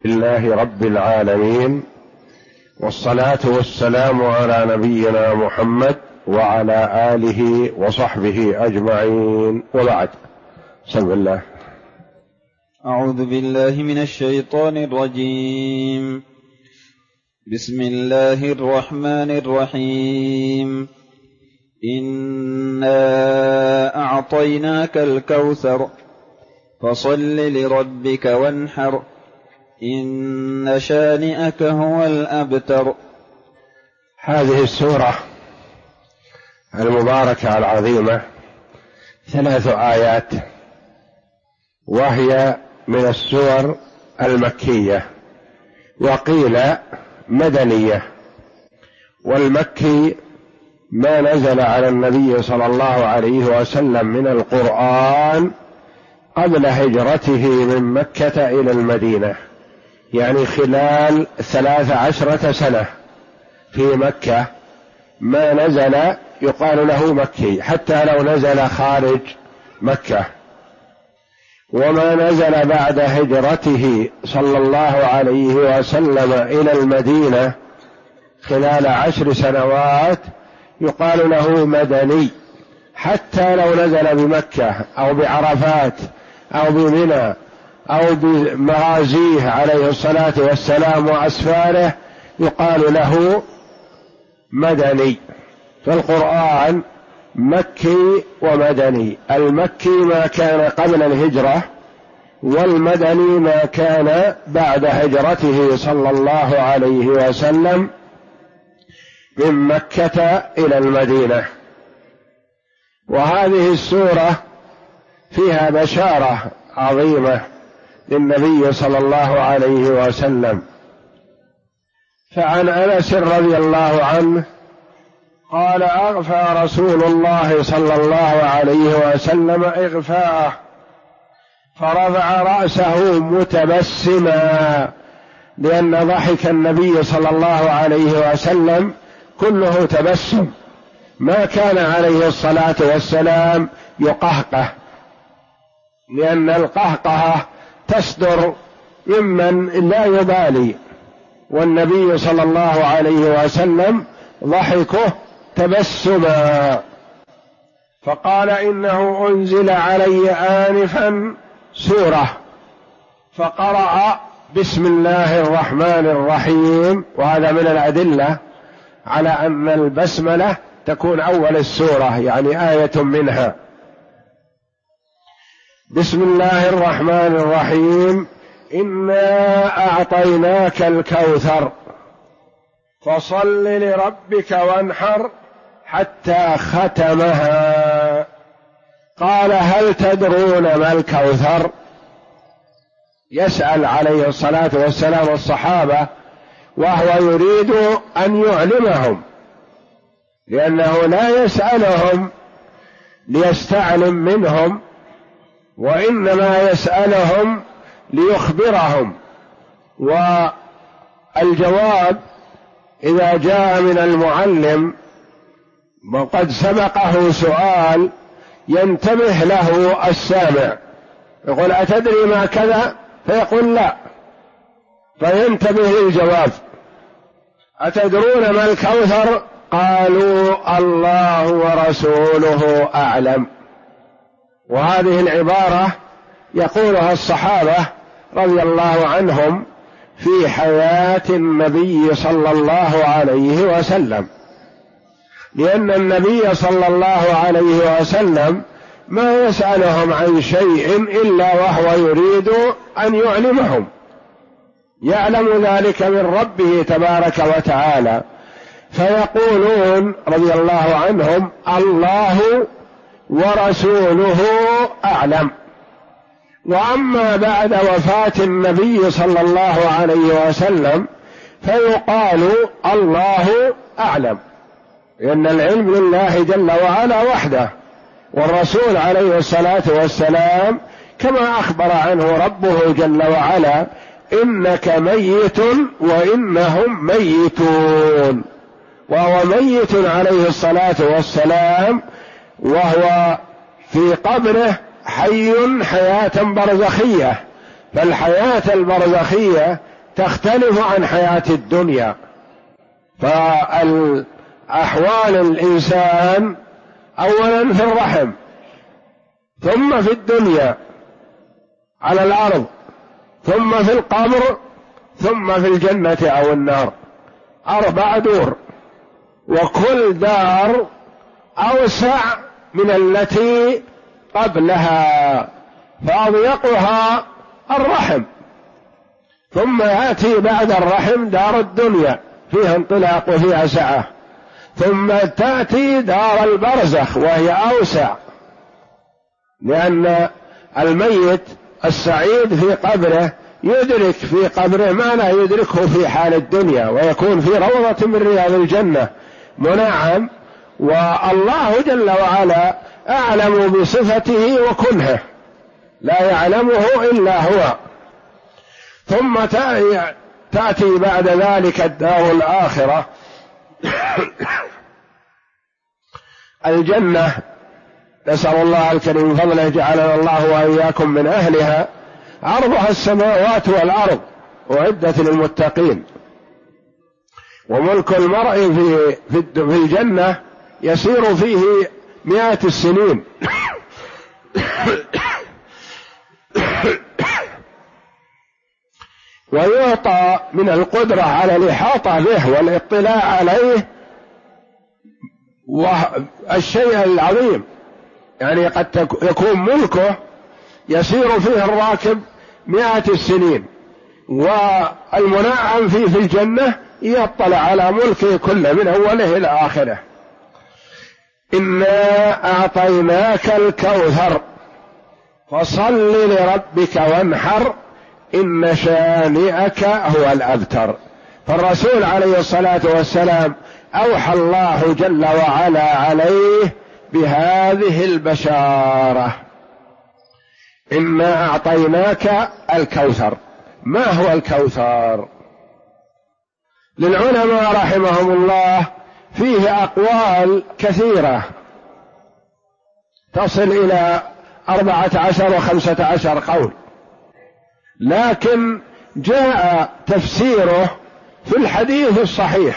لله رب العالمين، والصلاة والسلام على نبينا محمد وعلى آله وصحبه أجمعين، وبعد. بسم الله. أعوذ بالله من الشيطان الرجيم. بسم الله الرحمن الرحيم. إنا أعطيناك الكوثر فصل لربك وانحر إن شانئك هو الأبتر. هذه السورة المباركة العظيمة 3 آيات، وهي من السور المكية، وقيل مدنية. والمكي ما نزل على النبي صلى الله عليه وسلم من القرآن قبل هجرته من مكة إلى المدينة، يعني خلال 13 سنة في مكة ما نزل يقال له مكي، حتى لو نزل خارج مكة. وما نزل بعد هجرته صلى الله عليه وسلم إلى المدينة خلال 10 سنوات يقال له مدني، حتى لو نزل بمكة أو بعرفات أو بمنى أو بمغازيه عليه الصلاة والسلام وأسفاره يقال له مدني. فالقرآن مكي ومدني، المكي ما كان قبل الهجرة، والمدني ما كان بعد هجرته صلى الله عليه وسلم من مكة إلى المدينة. وهذه السورة فيها بشارة عظيمة للنبي صلى الله عليه وسلم. فعن أنس رضي الله عنه قال: أغفى رسول الله صلى الله عليه وسلم إغفاءه، فرفع رأسه متبسما، لأن ضحك النبي صلى الله عليه وسلم كله تبسم، ما كان عليه الصلاة والسلام يقهقه، لأن القهقهة تصدر ممن لا يبالي، والنبي صلى الله عليه وسلم ضحكه تبسما. فقال: إنه أنزل علي آنفا سورة، فقرأ بسم الله الرحمن الرحيم. وهذا من الأدلة على أن البسملة تكون أول السورة، يعني آية منها. بسم الله الرحمن الرحيم. إنا أعطيناك الكوثر فصل لربك وانحر حتى ختمها. قال: هل تدرون ما الكوثر؟ يسأل عليه الصلاة والسلام الصحابة، وهو يريد أن يعلمهم، لأنه لا يسألهم ليستعلم منهم، وإنما يسألهم ليخبرهم. والجواب إذا جاء من المعلم وقد سبقه سؤال ينتبه له السامع، يقول: أتدري ما كذا؟ فيقول: لا، فينتبه للجواب. أتدرون ما الكوثر؟ قالوا: الله ورسوله أعلم. وهذه العبارة يقولها الصحابة رضي الله عنهم في حياة النبي صلى الله عليه وسلم، لأن النبي صلى الله عليه وسلم ما يسألهم عن شيء إلا وهو يريد أن يعلمهم، يعلم ذلك من ربه تبارك وتعالى. فيقولون رضي الله عنهم: الله ورسوله أعلم. وأما بعد وفاة النبي صلى الله عليه وسلم فيقال الله أعلم، لأن العلم لله جل وعلا وحده، والرسول عليه الصلاة والسلام كما أخبر عنه ربه جل وعلا: إنك ميت وإنهم ميتون. وهو ميت عليه الصلاة والسلام، وهو في قبره حي حياة برزخية، فالحياة البرزخية تختلف عن حياة الدنيا. فأحوال الإنسان أولا في الرحم، ثم في الدنيا على الأرض، ثم في القبر، ثم في الجنة أو النار، 4 دور، وكل دار أوسع من التي قبلها، فأضيقها الرحم، ثم يأتي بعد الرحم دار الدنيا فيها انطلاق وفيها سعة، ثم تأتي دار البرزخ وهي أوسع، لأن الميت السعيد في قبره يدرك في قبره ما لا يدركه في حال الدنيا، ويكون في روضة من رياض الجنة منعم، والله جل وعلا أعلم بصفته وكنهه لا يعلمه إلا هو. ثم تأتي بعد ذلك الدار الآخرة الجنة، نسأل الله الكريم فضله جعلنا الله وإياكم من أهلها، عرضها السماوات والأرض، أعدت للمتقين. وملك المرء في الجنة يسير فيه 100 السنين ويعطى من القدرة على الإحاطة به والاطلاع عليه والشيء العظيم، يعني قد يكون ملكه يسير فيه الراكب 100 السنين، والمنعم فيه في الجنة يطلع على ملكه كله من أوله إلى آخره. إنا أعطيناك الكوثر فصل لربك وانحر إن شانئك هو الأبتر. فالرسول عليه الصلاة والسلام أوحى الله جل وعلا عليه بهذه البشارة: إنا أعطيناك الكوثر. ما هو الكوثر؟ للعلماء رحمهم الله فيه أقوال كثيرة تصل إلى 14 و15 قول، لكن جاء تفسيره في الحديث الصحيح.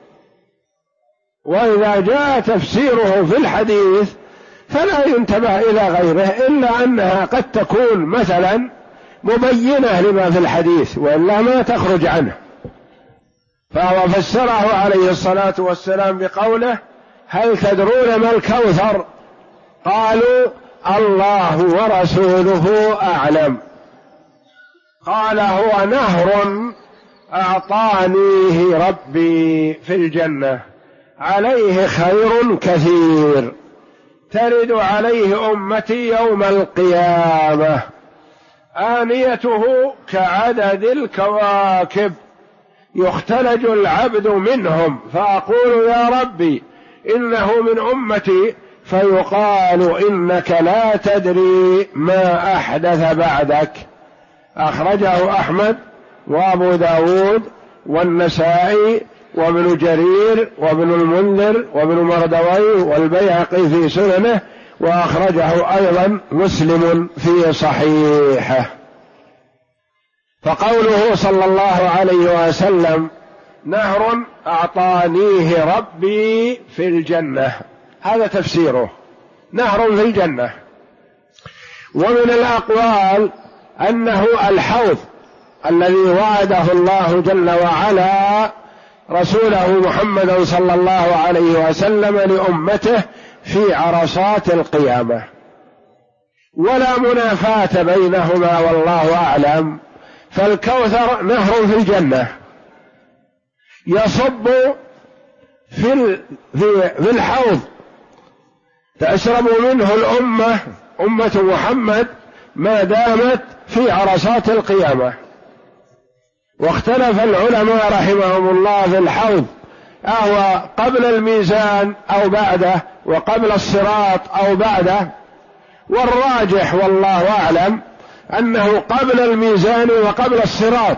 وإذا جاء تفسيره في الحديث فلا ينتبه إلى غيره، إلا أنها قد تكون مثلا مبينة لما في الحديث وإلا ما تخرج عنه. فهو فسره عليه الصلاة والسلام بقوله: هل تدرون ما الكوثر؟ قالوا: الله ورسوله أعلم. قال: هو نهر أعطانيه ربي في الجنة، عليه خير كثير، ترد عليه أمتي يوم القيامة، آنيته كعدد الكواكب، يختلج العبد منهم، فأقول: يا ربي إنه من أمتي، فيقال: إنك لا تدري ما أحدث بعدك. أخرجه أحمد وأبو داود والنسائي وابن جرير وابن المنذر وابن مردويه والبيهقي في سننه، وأخرجه أيضا مسلم في صحيحه. فقوله صلى الله عليه وسلم: نهر أعطانيه ربي في الجنة، هذا تفسيره، نهر في الجنة. ومن الأقوال أنه الحوض الذي وعده الله جل وعلا رسوله محمدا صلى الله عليه وسلم لأمته في عرصات القيامة، ولا منافاة بينهما والله أعلم. فالكوثر نهر في الجنة يصب في الحوض تشرب منه الأمة، أمة محمد، ما دامت في عرصات القيامة. واختلف العلماء رحمهم الله في الحوض، أهو قبل الميزان أو بعده، وقبل الصراط أو بعده، والراجح والله أعلم أنه قبل الميزان وقبل الصراط،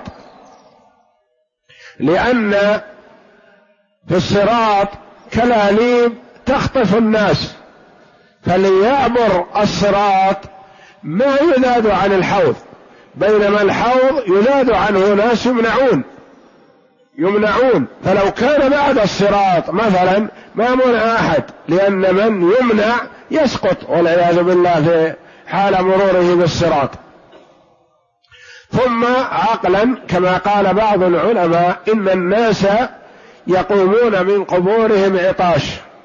لأن في الصراط كلاليب تخطف الناس، فليعبر الصراط ما يناد عن الحوض، بينما الحوض يناد عنه ناس يمنعون، فلو كان بعد الصراط مثلا ما منع أحد، لأن من يمنع يسقط والعياذ بالله في حال مروره بالصراط. ثم عقلا كما قال بعض العلماء إن الناس يقومون من قبورهم عطاش،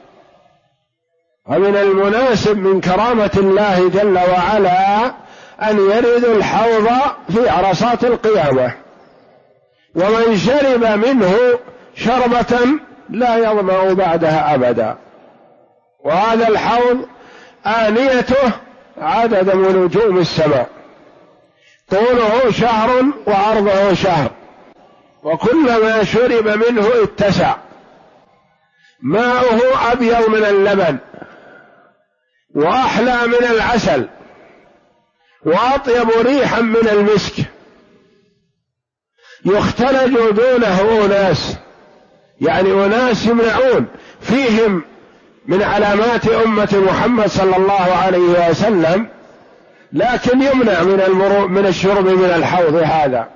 ومن المناسب من كرامة الله جل وعلا أن يردوا الحوض في عرصات القيامة، ومن شرب منه شربة لا يظمأ بعدها أبدا. وهذا الحوض آنيته عدد نجوم السماء، طوله شهر وعرضه شهر، وكلما شرب منه اتسع، ماؤه أبيض من اللبن وأحلى من العسل وأطيب ريحا من المسك، يختلج دونه أناس، يعني أناس يمنعون فيهم من علامات أمة محمد صلى الله عليه وسلم، لكن يمنع من الشرب من الحوض هذا.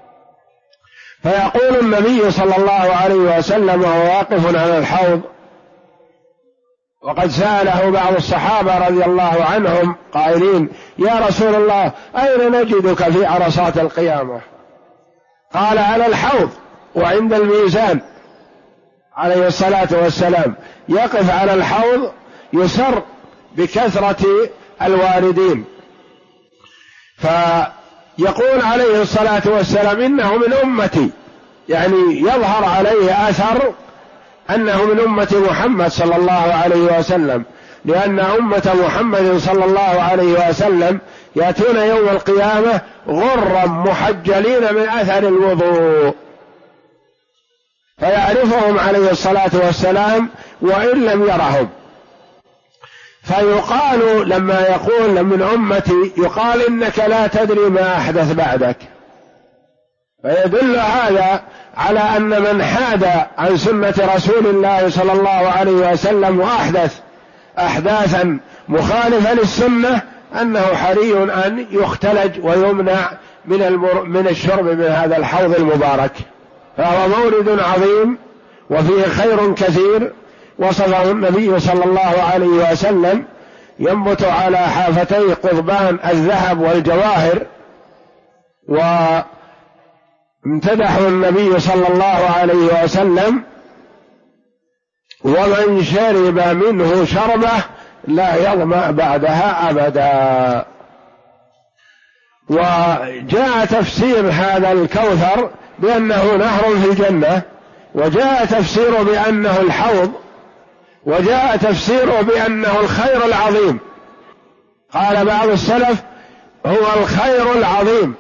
فيقول النبي صلى الله عليه وسلم وهو واقف على الحوض، وقد سأله بعض الصحابة رضي الله عنهم قائلين: يا رسول الله أين نجدك في عرصات القيامة؟ قال: على الحوض وعند الميزان، عليه الصلاة والسلام يقف على الحوض يسر بكثرة الواردين. فيقول عليه الصلاة والسلام: إنه من أمتي، يعني يظهر عليه أثر أنه من أمة محمد صلى الله عليه وسلم، لأن أمة محمد صلى الله عليه وسلم يأتون يوم القيامة غرا محجلين من أثر الوضوء، فيعرفهم عليه الصلاة والسلام وإن لم يرهم. فيقال لما يقول من أمتي يقال: إنك لا تدري ما أحدث بعدك. فيدل هذا على أن من حاد عن سنة رسول الله صلى الله عليه وسلم وأحدث أحداثا مخالفة للسنة أنه حري أن يختلج ويمنع من الشرب من هذا الحوض المبارك. فهو مورد عظيم وفيه خير كثير وصفه النبي صلى الله عليه وسلم، ينبت على حافتي قضبان الذهب والجواهر. وامتدحه النبي صلى الله عليه وسلم: ومن شرب منه شربة لا يظمأ بعدها أبدا. وجاء تفسير هذا الكوثر بأنه نهر في الجنة، وجاء تفسيره بأنه الحوض، وجاء تفسيره بأنه الخير العظيم. قال بعض السلف: هو الخير العظيم.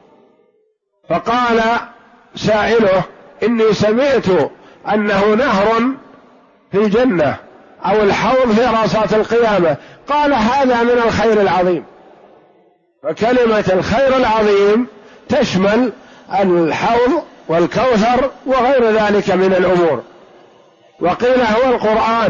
فقال سائله: إني سمعت أنه نهر في الجنة أو الحوض في عرصات القيامة. قال: هذا من الخير العظيم. فكلمة الخير العظيم تشمل الحوض والكوثر وغير ذلك من الأمور. وقيل هو القرآن،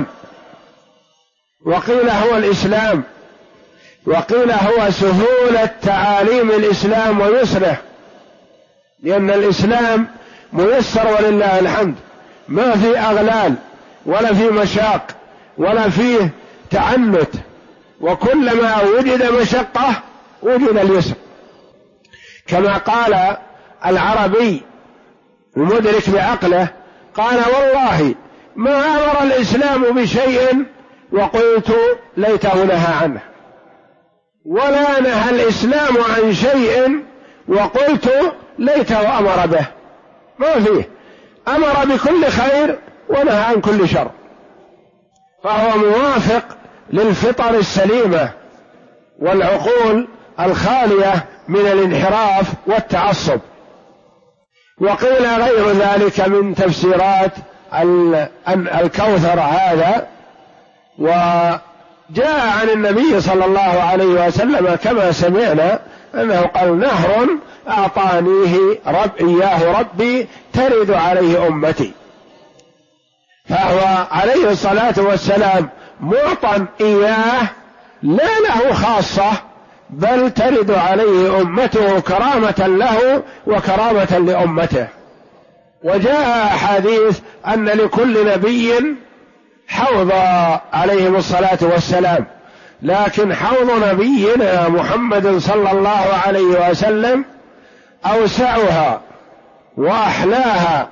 وقيل هو الإسلام، وقيل هو سهولة تعاليم الإسلام ويسره، لأن الإسلام ميسر ولله الحمد، ما في أغلال ولا في مشاق ولا فيه تعنت، وكلما وجد مشقة وجد اليسر. كما قال العربي المدرك بعقله، قال: والله ما أمر الإسلام بشيء وقلت ليته نهى عنه، ولا نهى الإسلام عن شيء وقلت ليته أمر به. ما فيه، أمر بكل خير ونهى عن كل شر، فهو موافق للفطر السليمة والعقول الخالية من الانحراف والتعصب. وقيل غير ذلك من تفسيرات الكوثر هذا. وجاء عن النبي صلى الله عليه وسلم كما سمعنا أنه قال: نهر أعطانيه إياه ربي ترد عليه أمتي. فهو عليه الصلاة والسلام معطى إياه لا له خاصة، بل ترد عليه أمته كرامة له وكرامة لأمته. وجاء أحاديث أن لكل نبي حوض عليهم الصلاة والسلام، لكن حوض نبينا محمد صلى الله عليه وسلم أوسعها وأحلاها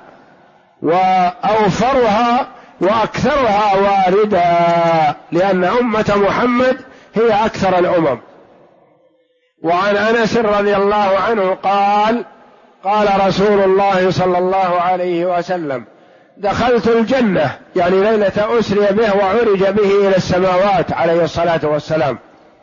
وأوفرها وأكثرها واردا، لأن أمة محمد هي أكثر الأمم. وعن أنس رضي الله عنه قال: قال رسول الله صلى الله عليه وسلم: دخلت الجنة، يعني ليلة أسري به وعرج به إلى السماوات عليه الصلاة والسلام،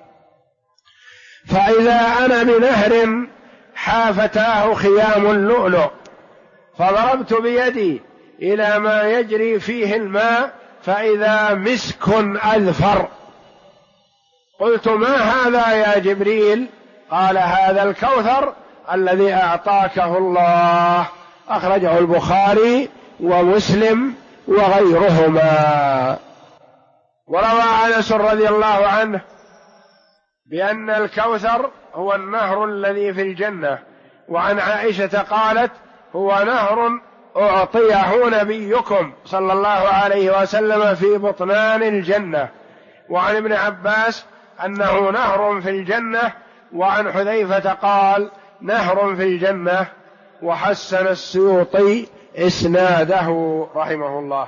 فإذا أنا بنهر حافتاه خيام اللؤلؤ، فضربت بيدي إلى ما يجري فيه الماء فإذا مسك أذفر. قلت: ما هذا يا جبريل؟ قال: هذا الكوثر الذي أعطاكه الله. أخرجه البخاري ومسلم وغيرهما. وروى أنس رضي الله عنه بأن الكوثر هو النهر الذي في الجنة. وعن عائشة قالت: هو نهر أعطيه نبيكم صلى الله عليه وسلم في بطنان الجنة. وعن ابن عباس أنه نهر في الجنة. وعن حذيفة قال: نهر في الجنة. وحسن السيوطي إسناده رحمه الله.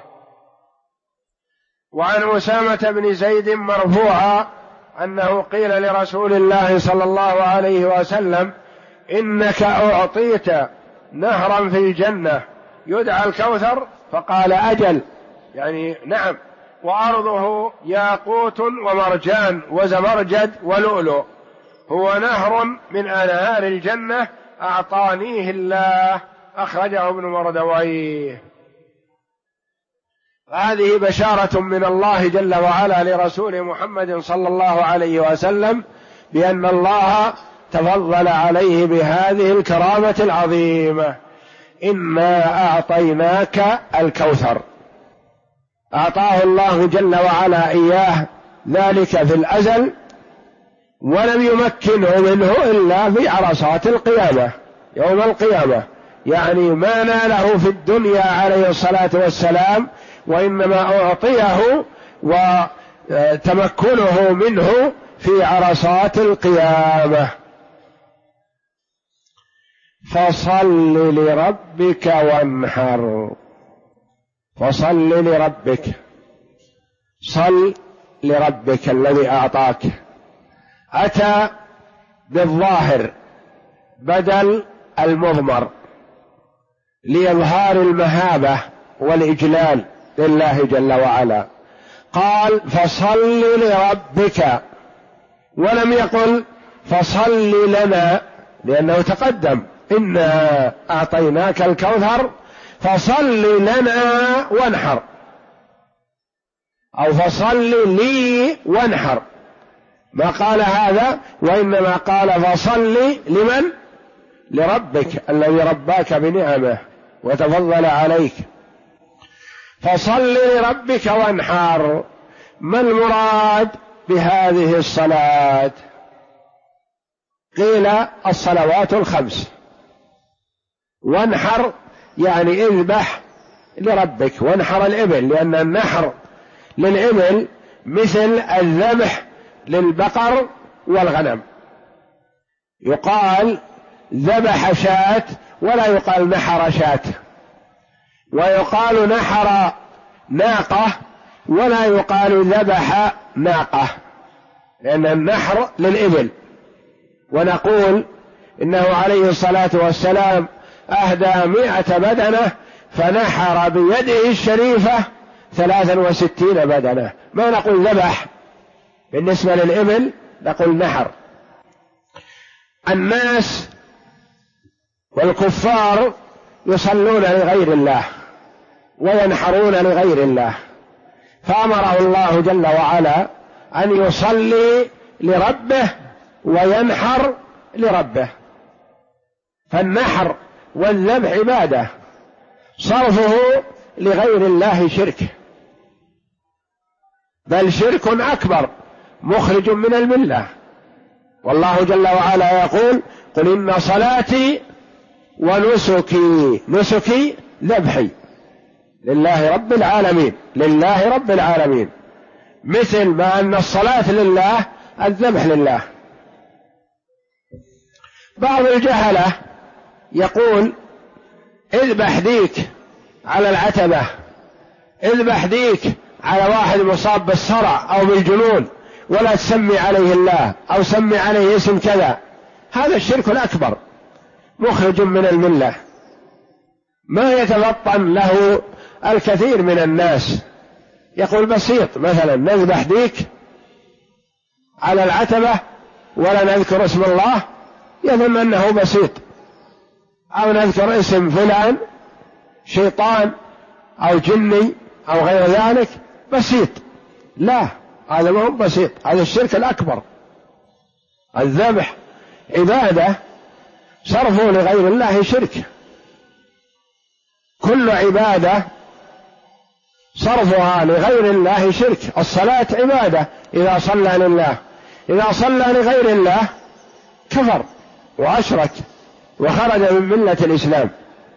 وعن أسامة بن زيد مرفوعا أنه قيل لرسول الله صلى الله عليه وسلم: إنك أعطيت نهرا في الجنة يدعى الكوثر؟ فقال: أجل، يعني نعم، وأرضه ياقوت ومرجان وزمرجد ولؤلؤ، هو نهر من أنهار الجنة أعطانيه الله. أخرجه ابن مردويه. هذه بشارة من الله جل وعلا لرسول محمد صلى الله عليه وسلم بأن الله تفضل عليه بهذه الكرامة العظيمة. إنا أعطيناك الكوثر، أعطاه الله جل وعلا إياه ذلك في الأزل، ولم يمكنه منه إلا في عرصات القيامة يوم القيامة، يعني ما ناله في الدنيا عليه الصلاة والسلام، وإنما أعطيه وتمكنه منه في عرصات القيامة. فصل لربك وانحر، فصل لربك، صل لربك الذي أعطاك. أتى بالظاهر بدل المضمر لإظهار المهابة والإجلال لله جل وعلا. قال: فصل لربك، ولم يقل فصل لنا، لأنه تقدم: إنا أعطيناك الكوثر فصل لنا وانحر، أو فصل لي وانحر، ما قال هذا، وإنما قال فصل لمن؟ لربك الذي رباك بنعمه وتفضل عليك. فصل لربك وانحر. ما المراد بهذه الصلاة؟ قيل: الصلوات الخمس. وانحر يعني اذبح لربك، وانحر الإبل، لأن النحر للإبل مثل الذبح للبقر والغنم. يقال ذبح شاة ولا يقال نحر شاة، ويقال نحر ناقة ولا يقال ذبح ناقة، لأن النحر للإبل. ونقول إنه عليه الصلاة والسلام أهدى 100 بدنة فنحر بيده الشريفة 63 بدنة. ما نقول ذبح بالنسبة للإبل، نقول نحر. الناس والكفار يصلون لغير الله وينحرون لغير الله، فأمره الله جل وعلا أن يصلي لربه وينحر لربه. فالنحر والذبح عبادة، صرفه لغير الله شرك، بل شرك أكبر مخرج من الملة. والله جل وعلا يقول قل إن صلاتي ونسكي، نسكي ذبحي لله رب العالمين، لله رب العالمين، مثل ما أن الصلاة لله الذبح لله. بعض الجهلة يقول اذبح ديك على العتبة، اذبح ديك على واحد مصاب بالصرع أو بالجنون ولا تسمي عليه الله أو سمي عليه اسم كذا. هذا الشرك الأكبر مخرج من الملة، ما يتفطن له الكثير من الناس. يقول بسيط، مثلا نذبح ديك على العتبة ولا نذكر اسم الله، يظن أنه بسيط، أو نذكر اسم فلان شيطان أو جني أو غير ذلك بسيط. لا، هذا ما هو بسيط، هذا الشرك الأكبر. الذبح عبادة، صرفه لغير الله شرك. كل عبادة صرفها لغير الله شرك. الصلاة عبادة إذا صلى لله، إذا صلى لغير الله كفر وأشرك وخرج من ملة الإسلام.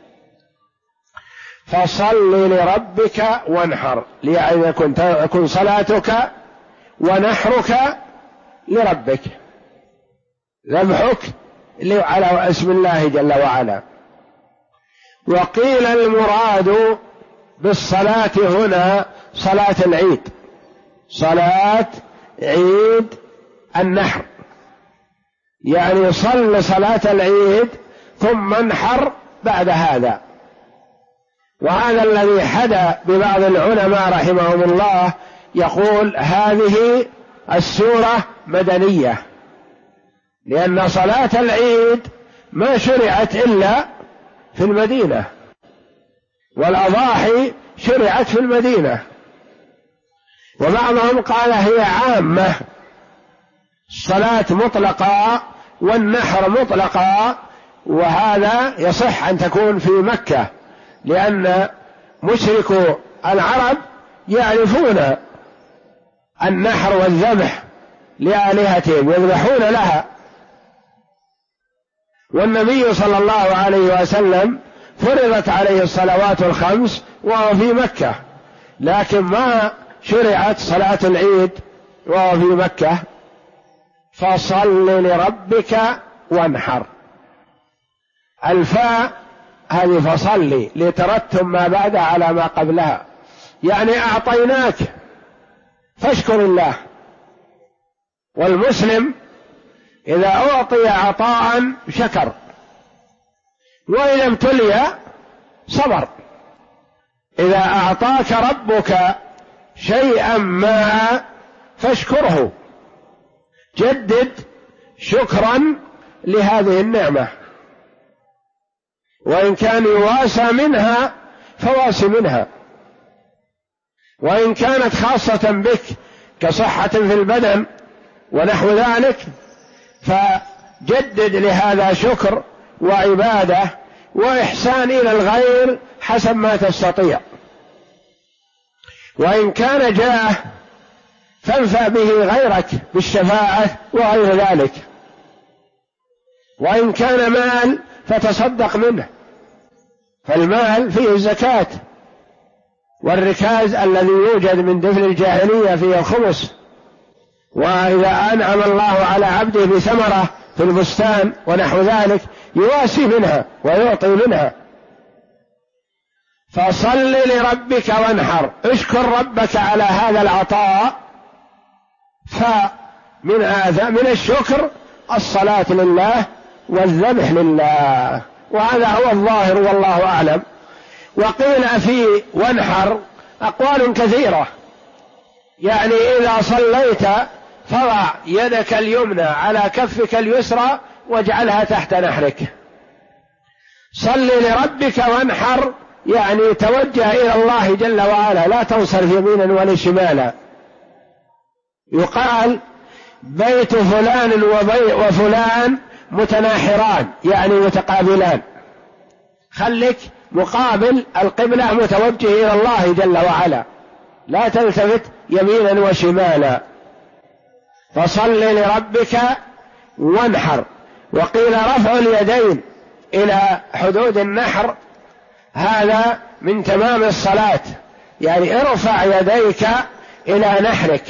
فصل لربك وانحر، لأن يكون صلاتك ونحرك لربك، ذبحك على اسم الله جل وعلا. وقيل المراد بالصلاة هنا صلاة العيد، صلاة عيد النحر، يعني صل صلاة العيد ثم انحر بعد هذا. وهذا الذي حدا ببعض العلماء رحمهم الله، يقول هذه السورة مدنية، لأن صلاة العيد ما شرعت إلا في المدينة، والأضاحي شرعت في المدينة. وبعضهم قال هي عامة، الصلاة مطلقة والنحر مطلقة، وهذا يصح أن تكون في مكة، لأن مشركو العرب يعرفون النحر والذبح لآلهتهم، يذبحون لها. والنبي صلى الله عليه وسلم فرضت عليه الصلوات الخمس وهو في مكة، لكن ما شرعت صلاة العيد وهو في مكة. فصل لربك وانحر، الفاء هذه فصلي لترتب ما بعدها على ما قبلها، يعني أعطيناك فاشكر الله. والمسلم إذا أعطي عطاء شكر، وإذا ابتلي صبر. إذا أعطاك ربك شيئا ما فاشكره، جدد شكرا لهذه النعمة، وإن كان يواسى منها فواسي منها، وإن كانت خاصة بك كصحة في البدن ونحو ذلك فجدد لهذا شكر وعبادة وإحسان إلى الغير حسب ما تستطيع. وإن كان جاه فانفع به غيرك بالشفاعة وغير ذلك. وإن كان مال فتصدق منه، فالمال فيه الزكاة، والركاز الذي يوجد من دفن الجاهلية فيه الخمس. وإذا أنعم الله على عبده بثمرة في البستان ونحو ذلك يواسي منها ويعطي منها. فصل لربك وانحر، اشكر ربك على هذا العطاء. فمن الشكر الصلاة لله والذبح لله، وهذا هو الظاهر والله أعلم. وقيل في وانحر أقوال كثيرة، يعني إذا صليت فضع يدك اليمنى على كفك اليسرى واجعلها تحت نحرك. صل لربك وانحر يعني توجه إلى الله جل وعلا، لا تنصرف يمينا ولا شمالا. يقال بيت فلان وفلان متناحران، يعني متقابلان، خلك مقابل القبلة متوجه إلى الله جل وعلا، لا تلتفت يمينا وشمالا. فصل لربك وانحر. وقيل رفع اليدين إلى حدود النحر هذا من تمام الصلاة، يعني ارفع يديك إلى نحرك.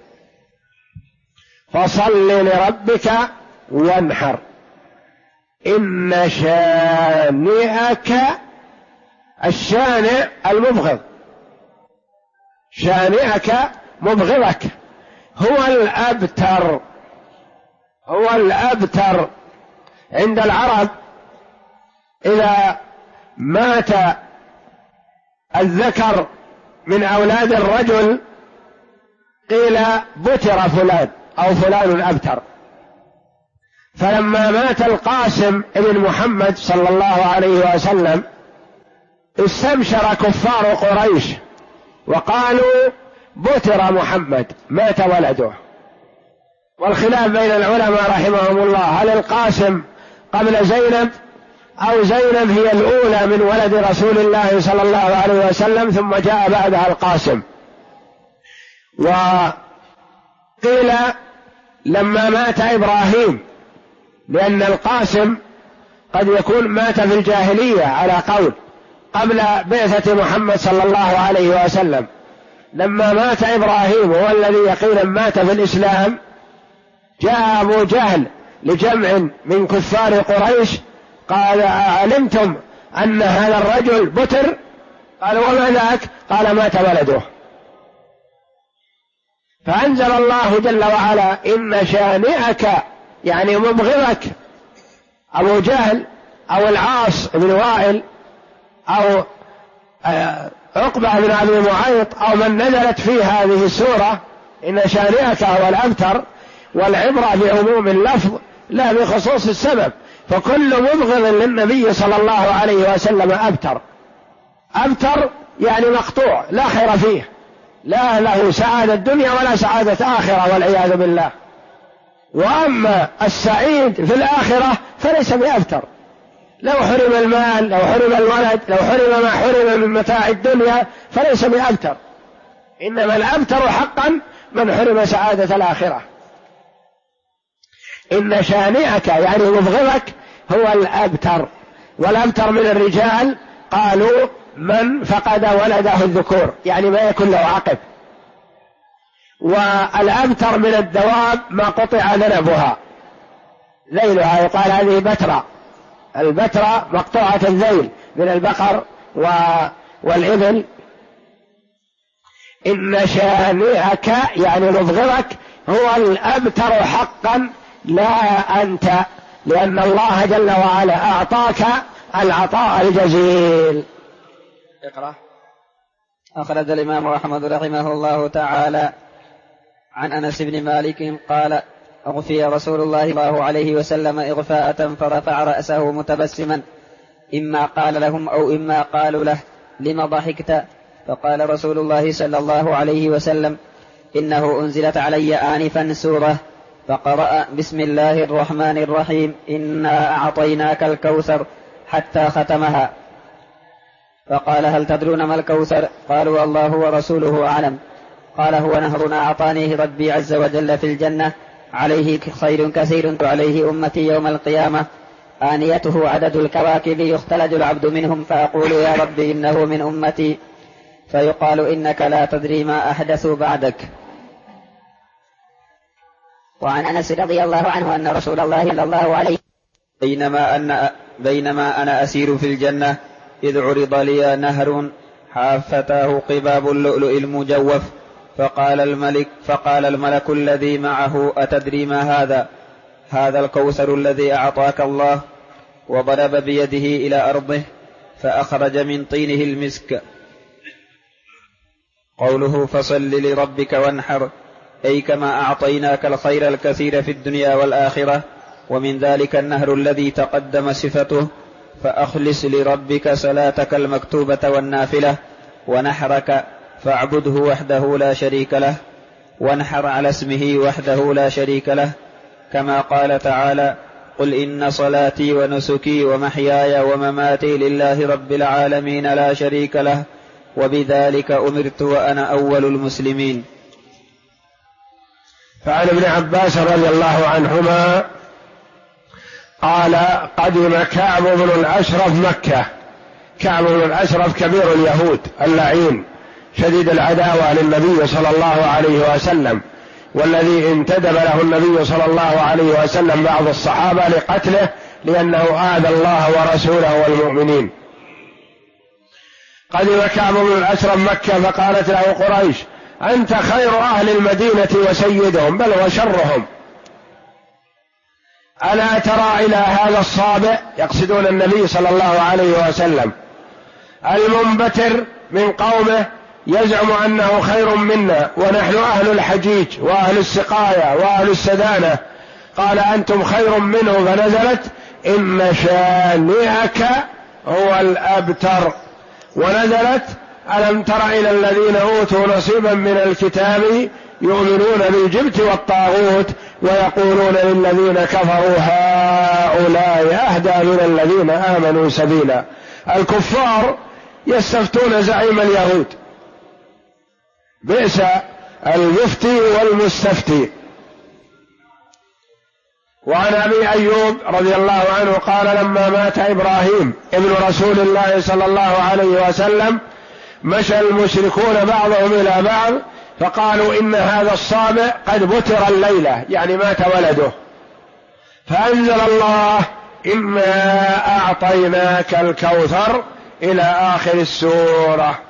فصل لربك وانحر إن شانئك، الشانئ المبغض، شانئك مبغضك، هو الأبتر، هو الأبتر. عند العرب إذا مات الذكر من أولاد الرجل قيل بتر فلان أو فلان أبتر. فلما مات القاسم ابن محمد صلى الله عليه وسلم استبشر كفار قريش وقالوا بتر محمد، مات ولده. والخلاف بين العلماء رحمهم الله، هل القاسم قبل زينب أو زينب هي الأولى من ولد رسول الله صلى الله عليه وسلم ثم جاء بعدها القاسم. وقيل لما مات إبراهيم، لأن القاسم قد يكون مات في الجاهلية على قول قبل بعثة محمد صلى الله عليه وسلم. لما مات إبراهيم وهو الذي يقينا مات في الإسلام، جاء أبو جهل لجمع من كفار قريش قال أعلمتم أن هذا الرجل بتر؟ قالوا وما ذاك؟ قال مات ولده. فأنزل الله جل وعلا إن شانئك يعني مبغضك، أبو جهل أو العاص بن وائل أو عقبة بن أبي معيط أو من نزلت فيه هذه السورة إن شانئك هو الأبتر. والعبرة بعموم اللفظ لا بخصوص السبب، فكل مبغض للنبي صلى الله عليه وسلم أبتر. أبتر يعني مقطوع لا خير فيه، لا له سعادة الدنيا ولا سعادة آخرة والعياذ بالله. وأما السعيد في الآخرة فليس بأبتر، لو حرم المال، لو حرم الولد، لو حرم ما حرم من متاع الدنيا فليس بأبتر. إنما الأبتر حقا من حرم سعادة الآخرة. إن شانئك يعني مبغضك هو الأبتر. والأبتر من الرجال قالوا من فقد ولده الذكور، يعني ما يكون له عقب. والأبتر من الدواب ما قطع ذنبها، ذيلها يقال هذه بترة. البترة مقطوعة الذيل من البقر والإبل. إن شانئك يعني مبغضك هو الأبتر حقا لا أنت، لأن الله جل وعلا أعطاك العطاء الجزيل. اقرأ. أخرج الإمام أحمد رحمه الله تعالى عن أنس بن مالك قال أغفي رسول الله صلى الله عليه وسلم إغفاءة فرفع رأسه متبسما، إما قال لهم أو إما قالوا له لم ضحكت؟ فقال رسول الله صلى الله عليه وسلم إنه أنزلت علي آنفا سورة فقرأ بسم الله الرحمن الرحيم إنا أعطيناك الكوثر حتى ختمها. فقال هل تدرون ما الكوثر؟ قالوا الله ورسوله أعلم. قال هو نهر أعطانيه ربي عز وجل في الجنة عليه خير كثير عليه أمتي يوم القيامة، آنيته عدد الكواكب يختلج العبد منهم، فأقول يا رب إنه من أمتي، فيقال إنك لا تدري ما أحدثوا بعدك. وعن أنس رضي الله عنه أن رسول الله صلى الله عليه بينما أنا أسير في الجنة إذ عرض لي نهر حافتاه قباب اللؤلؤ المجوف، فقال الملك الذي معه أتدري ما هذا؟ هذا الكوثر الذي أعطاك الله. وضرب بيده إلى أرضه فأخرج من طينه المسك. قوله فصل لربك وانحر، أي كما أعطيناك الخير الكثير في الدنيا والآخرة، ومن ذلك النهر الذي تقدم صفته، فأخلص لربك صلاتك المكتوبة والنافلة، ونحرك فاعبده وحده لا شريك له، وانحر على اسمه وحده لا شريك له، كما قال تعالى قل إن صلاتي ونسكي ومحياي ومماتي لله رب العالمين لا شريك له، وبذلك أمرت وأنا أول المسلمين. فعن ابن عباس رضي الله عنهما قال قدم كعب بن الأشرف مكة. كعب بن الأشرف كبير اليهود اللعين شديد العداوة للنبي صلى الله عليه وسلم، والذي انتدب له النبي صلى الله عليه وسلم بعض الصحابة لقتله لأنه آذى الله ورسوله والمؤمنين. قدم كعب بن الأشرف مكة فقالت له قريش: أنت خير أهل المدينة وسيدهم بل وشرهم، ألا ترى إلى هذا الصابئ، يقصدون النبي صلى الله عليه وسلم، المنبتر من قومه يزعم أنه خير منا ونحن أهل الحجيج وأهل السقاية وأهل السدانة، قال أنتم خير منه، فنزلت إن شانئك هو الأبتر، ونزلت ألم تر إلى الذين أوتوا نصيبا من الكتاب يؤمنون بالجبت والطاغوت ويقولون للذين كفروا هؤلاء أهدى من الذين آمنوا سبيلا. الكفار يستفتون زعيم اليهود، بئس المفتي والمستفتي. وعن أبي أيوب رضي الله عنه قال: لما مات إبراهيم ابن رسول الله صلى الله عليه وسلم مشى المشركون بعضهم إلى بعض فقالوا: إن هذا الصابئ قد بتر الليلة، يعني مات ولده، فأنزل الله: إنا أعطيناك الكوثر إلى آخر السورة.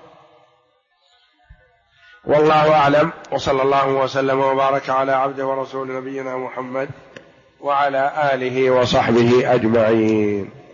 والله أعلم، وصلى الله وسلم وبارك على عبده ورسول نبينا محمد وعلى آله وصحبه أجمعين.